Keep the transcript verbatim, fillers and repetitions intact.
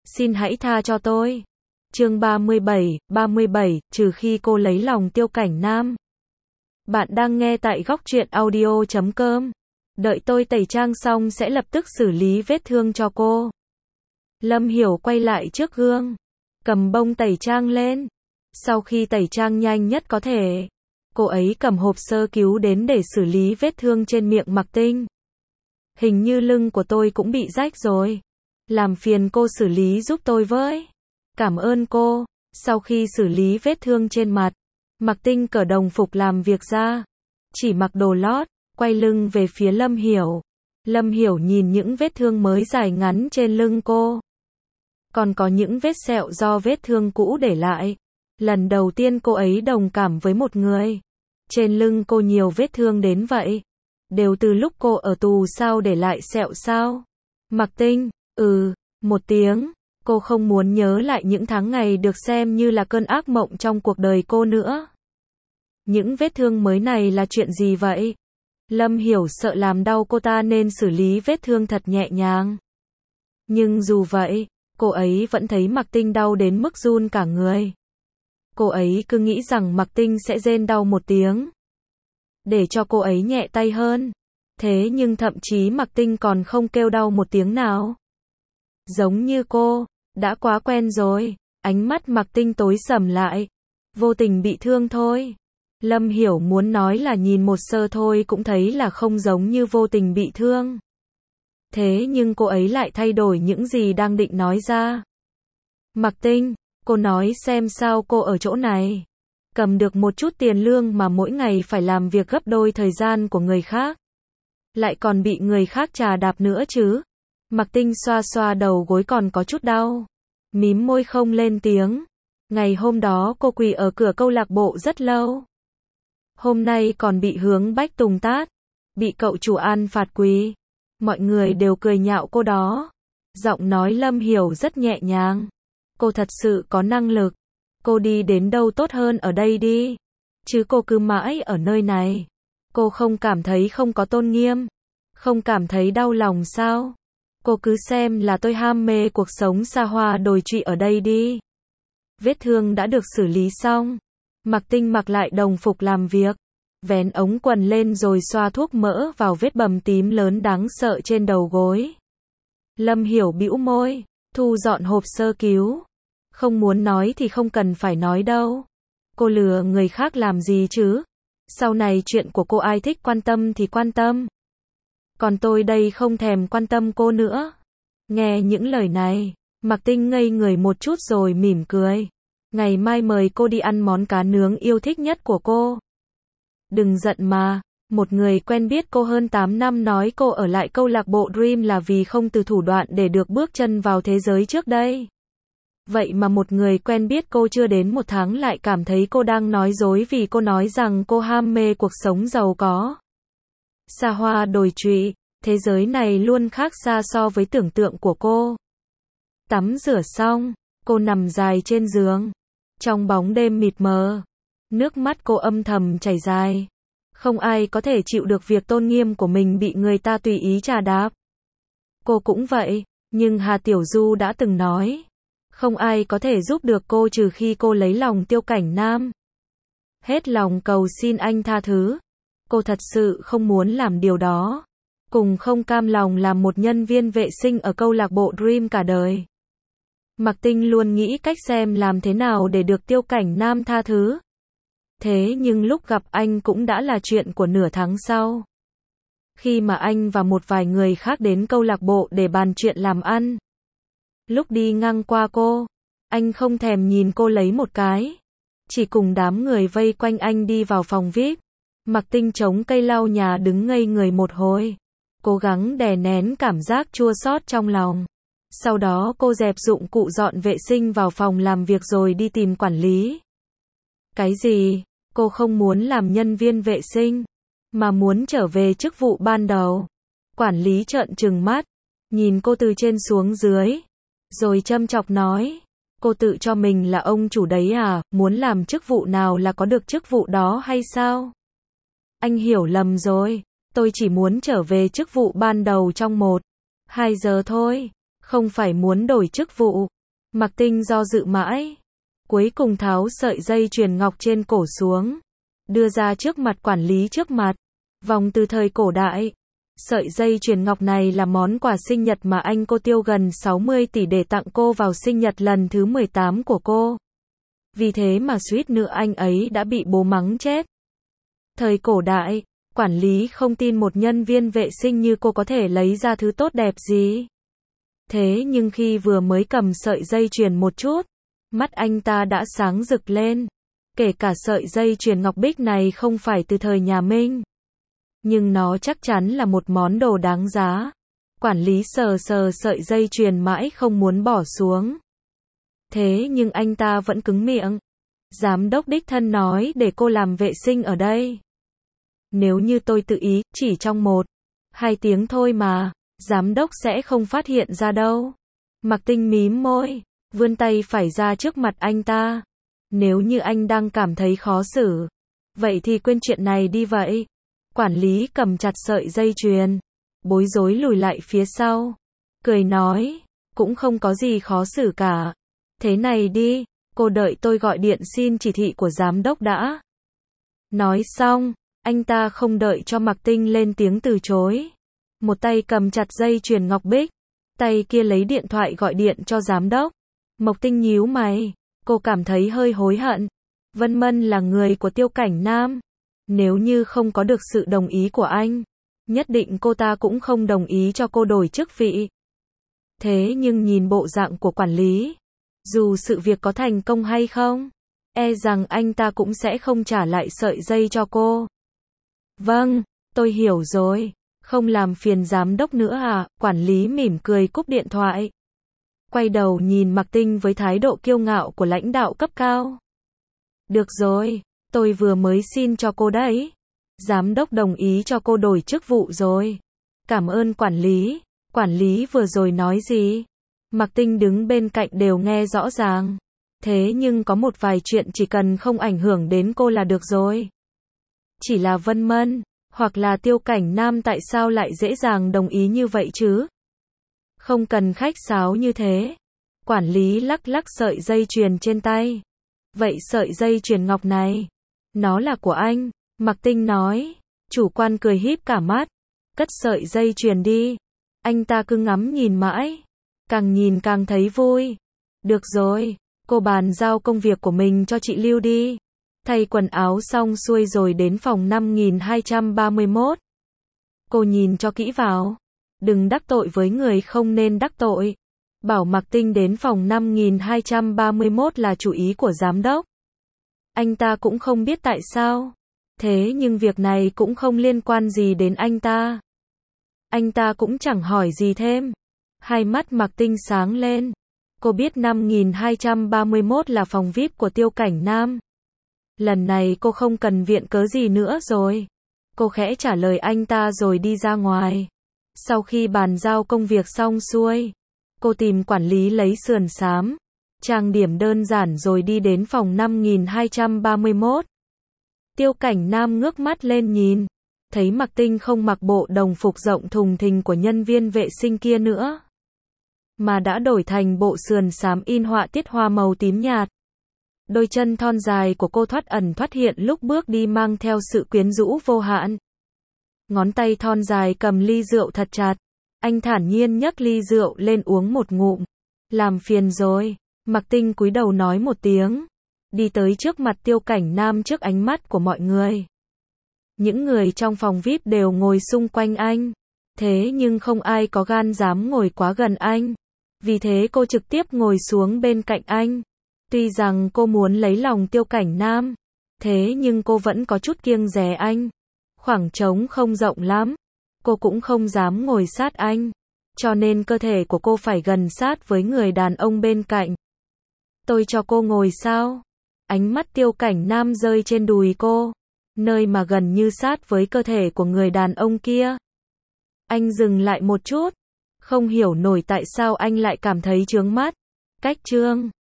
Xin hãy tha cho tôi. Chương ba mươi bảy, ba mươi bảy, trừ khi cô lấy lòng Tiêu Cảnh Nam. Bạn đang nghe tại góc truyện audio chấm com. Đợi tôi tẩy trang xong sẽ lập tức xử lý vết thương cho cô. Lâm Hiểu quay lại trước gương, cầm bông tẩy trang lên. Sau khi tẩy trang nhanh nhất có thể, cô ấy cầm hộp sơ cứu đến để xử lý vết thương trên miệng Mạc Tinh. Hình như lưng của tôi cũng bị rách rồi. Làm phiền cô xử lý giúp tôi với. Cảm ơn cô. Sau khi xử lý vết thương trên mặt, Mạc Tinh cởi đồng phục làm việc ra, chỉ mặc đồ lót, quay lưng về phía Lâm Hiểu. Lâm Hiểu nhìn những vết thương mới dài ngắn trên lưng cô, còn có những vết sẹo do vết thương cũ để lại. Lần đầu tiên cô ấy đồng cảm với một người. Trên lưng cô nhiều vết thương đến vậy, đều từ lúc cô ở tù sao để lại sẹo sao? Mạc Tinh, ừ, một tiếng. Cô không muốn nhớ lại những tháng ngày được xem như là cơn ác mộng trong cuộc đời cô nữa. Những vết thương mới này là chuyện gì vậy? Lâm Hiểu sợ làm đau cô ta nên xử lý vết thương thật nhẹ nhàng. Nhưng dù vậy, cô ấy vẫn thấy Mạc Tinh đau đến mức run cả người. Cô ấy cứ nghĩ rằng Mạc Tinh sẽ rên đau một tiếng, để cho cô ấy nhẹ tay hơn. Thế nhưng thậm chí Mạc Tinh còn không kêu đau một tiếng nào. Giống như cô, đã quá quen rồi. Ánh mắt Mạc Tinh tối sầm lại. Vô tình bị thương thôi. Lâm Hiểu muốn nói là nhìn một sơ thôi cũng thấy là không giống như vô tình bị thương. Thế nhưng cô ấy lại thay đổi những gì đang định nói ra. Mạc Tinh, cô nói xem sao cô ở chỗ này cầm được một chút tiền lương mà mỗi ngày phải làm việc gấp đôi thời gian của người khác, lại còn bị người khác chà đạp nữa chứ? Mạc Tinh xoa xoa đầu gối còn có chút đau, mím môi không lên tiếng. Ngày hôm đó cô quỳ ở cửa câu lạc bộ rất lâu. Hôm nay còn bị Hướng Bách Tùng tát, bị cậu chủ An phạt quỳ. Mọi người đều cười nhạo cô đó. Giọng nói Lâm Hiểu rất nhẹ nhàng. Cô thật sự có năng lực. Cô đi đến đâu tốt hơn ở đây đi. Chứ cô cứ mãi ở nơi này. Cô không cảm thấy không có tôn nghiêm, không cảm thấy đau lòng sao? Cô cứ xem là tôi ham mê cuộc sống xa hoa đồi trụy ở đây đi. Vết thương đã được xử lý xong. Mạc Tinh mặc lại đồng phục làm việc, vén ống quần lên rồi xoa thuốc mỡ vào vết bầm tím lớn đáng sợ trên đầu gối. Lâm Hiểu bĩu môi, thu dọn hộp sơ cứu. Không muốn nói thì không cần phải nói đâu. Cô lừa người khác làm gì chứ? Sau này chuyện của cô ai thích quan tâm thì quan tâm. Còn tôi đây không thèm quan tâm cô nữa. Nghe những lời này, Mạc Tinh ngây người một chút rồi mỉm cười. Ngày mai mời cô đi ăn món cá nướng yêu thích nhất của cô. Đừng giận mà, một người quen biết cô hơn tám năm nói cô ở lại câu lạc bộ Dream là vì không từ thủ đoạn để được bước chân vào thế giới trước đây. Vậy mà một người quen biết cô chưa đến một tháng lại cảm thấy cô đang nói dối vì cô nói rằng cô ham mê cuộc sống giàu có, xa hoa đồi trụy. Thế giới này luôn khác xa so với tưởng tượng của cô. Tắm rửa xong, cô nằm dài trên giường. Trong bóng đêm mịt mờ, nước mắt cô âm thầm chảy dài. Không ai có thể chịu được việc tôn nghiêm của mình bị người ta tùy ý chà đạp. Cô cũng vậy, nhưng Hà Tiểu Du đã từng nói, không ai có thể giúp được cô trừ khi cô lấy lòng Tiêu Cảnh Nam. Hết lòng cầu xin anh tha thứ. Cô thật sự không muốn làm điều đó. Cùng không cam lòng làm một nhân viên vệ sinh ở câu lạc bộ Dream cả đời. Mạc Tinh luôn nghĩ cách xem làm thế nào để được Tiêu Cảnh Nam tha thứ. Thế nhưng lúc gặp anh cũng đã là chuyện của nửa tháng sau. Khi mà anh và một vài người khác đến câu lạc bộ để bàn chuyện làm ăn. Lúc đi ngang qua cô, anh không thèm nhìn cô lấy một cái. Chỉ cùng đám người vây quanh anh đi vào phòng vi ai pi. Mạc Tinh chống cây lau nhà đứng ngây người một hồi. Cố gắng đè nén cảm giác chua xót trong lòng. Sau đó cô dẹp dụng cụ dọn vệ sinh vào phòng làm việc rồi đi tìm quản lý. Cái gì? Cô không muốn làm nhân viên vệ sinh, mà muốn trở về chức vụ ban đầu. Quản lý trợn trừng mắt, nhìn cô từ trên xuống dưới, rồi châm chọc nói, cô tự cho mình là ông chủ đấy à, muốn làm chức vụ nào là có được chức vụ đó hay sao? Anh hiểu lầm rồi, tôi chỉ muốn trở về chức vụ ban đầu trong một, hai giờ thôi, không phải muốn đổi chức vụ. Mạc Tinh do dự mãi, cuối cùng tháo sợi dây chuyền ngọc trên cổ xuống, đưa ra trước mặt quản lý trước mặt. Vòng từ thời cổ đại. Sợi dây chuyền ngọc này là món quà sinh nhật mà anh cô tiêu gần sáu mươi tỷ để tặng cô vào sinh nhật lần thứ mười tám của cô. Vì thế mà suýt nữa anh ấy đã bị bố mắng chết. Thời cổ đại, quản lý không tin một nhân viên vệ sinh như cô có thể lấy ra thứ tốt đẹp gì. Thế nhưng khi vừa mới cầm sợi dây chuyền một chút, mắt anh ta đã sáng rực lên. Kể cả sợi dây chuyền ngọc bích này không phải từ thời nhà Minh, nhưng nó chắc chắn là một món đồ đáng giá. Quản lý sờ sờ sợi dây chuyền mãi không muốn bỏ xuống. Thế nhưng anh ta vẫn cứng miệng. Giám đốc đích thân nói để cô làm vệ sinh ở đây. Nếu như tôi tự ý, chỉ trong một, hai tiếng thôi mà, giám đốc sẽ không phát hiện ra đâu. Mạc Tinh mím môi, vươn tay phải ra trước mặt anh ta. Nếu như anh đang cảm thấy khó xử, vậy thì quên chuyện này đi vậy. Quản lý cầm chặt sợi dây chuyền, bối rối lùi lại phía sau, cười nói, cũng không có gì khó xử cả. Thế này đi, cô đợi tôi gọi điện xin chỉ thị của giám đốc đã. Nói xong, anh ta không đợi cho Mạc Tinh lên tiếng từ chối. Một tay cầm chặt dây chuyền ngọc bích, tay kia lấy điện thoại gọi điện cho giám đốc. Mộc Tinh nhíu mày, cô cảm thấy hơi hối hận. Vân Mân là người của Tiêu Cảnh Nam. Nếu như không có được sự đồng ý của anh, nhất định cô ta cũng không đồng ý cho cô đổi chức vị. Thế nhưng nhìn bộ dạng của quản lý, dù sự việc có thành công hay không, e rằng anh ta cũng sẽ không trả lại sợi dây cho cô. Vâng, tôi hiểu rồi, không làm phiền giám đốc nữa à, quản lý mỉm cười cúp điện thoại. Quay đầu nhìn Mạc Tinh với thái độ kiêu ngạo của lãnh đạo cấp cao. Được rồi, tôi vừa mới xin cho cô đấy. Giám đốc đồng ý cho cô đổi chức vụ rồi. Cảm ơn quản lý. Quản lý vừa rồi nói gì? Mạc Tinh đứng bên cạnh đều nghe rõ ràng. Thế nhưng có một vài chuyện chỉ cần không ảnh hưởng đến cô là được rồi. Chỉ là Vân Mân, hoặc là Tiêu Cảnh Nam tại sao lại dễ dàng đồng ý như vậy chứ? Không cần khách sáo như thế. Quản lý lắc lắc sợi dây chuyền trên tay. Vậy sợi dây chuyền ngọc này, nó là của anh, Mạc Tinh nói. Chủ quan cười híp cả mắt. Cất sợi dây chuyền đi. Anh ta cứ ngắm nhìn mãi. Càng nhìn càng thấy vui. Được rồi, cô bàn giao công việc của mình cho chị Lưu đi. Thay quần áo xong xuôi rồi đến phòng năm nghìn hai trăm ba mươi mốt. Cô nhìn cho kỹ vào. Đừng đắc tội với người không nên đắc tội. Bảo Mạc Tinh đến phòng năm nghìn hai trăm ba mươi mốt là chủ ý của giám đốc. Anh ta cũng không biết tại sao. Thế nhưng việc này cũng không liên quan gì đến anh ta. Anh ta cũng chẳng hỏi gì thêm. Hai mắt Mạc Tinh sáng lên. Cô biết năm nghìn hai trăm ba mươi mốt là phòng vi ai pi của Tiêu Cảnh Nam. Lần này cô không cần viện cớ gì nữa rồi. Cô khẽ trả lời anh ta rồi đi ra ngoài. Sau khi bàn giao công việc xong xuôi, cô tìm quản lý lấy sườn xám, trang điểm đơn giản rồi đi đến phòng năm nghìn hai trăm ba mươi mốt. Tiêu Cảnh Nam ngước mắt lên nhìn, thấy Mạc Tinh không mặc bộ đồng phục rộng thùng thình của nhân viên vệ sinh kia nữa, mà đã đổi thành bộ sườn xám in họa tiết hoa màu tím nhạt. Đôi chân thon dài của cô thoát ẩn thoát hiện lúc bước đi mang theo sự quyến rũ vô hạn. Ngón tay thon dài cầm ly rượu thật chặt. Anh thản nhiên nhấc ly rượu lên uống một ngụm. Làm phiền rồi. Mạc Tinh cúi đầu nói một tiếng. Đi tới trước mặt Tiêu Cảnh Nam trước ánh mắt của mọi người. Những người trong phòng vi ai pi đều ngồi xung quanh anh. Thế nhưng không ai có gan dám ngồi quá gần anh. Vì thế cô trực tiếp ngồi xuống bên cạnh anh. Tuy rằng cô muốn lấy lòng Tiêu Cảnh Nam, thế nhưng cô vẫn có chút kiêng dè anh. Khoảng trống không rộng lắm. Cô cũng không dám ngồi sát anh. Cho nên cơ thể của cô phải gần sát với người đàn ông bên cạnh. Tôi cho cô ngồi sao? Ánh mắt Tiêu Cảnh Nam rơi trên đùi cô, nơi mà gần như sát với cơ thể của người đàn ông kia. Anh dừng lại một chút. Không hiểu nổi tại sao anh lại cảm thấy chướng mắt. Cách trương.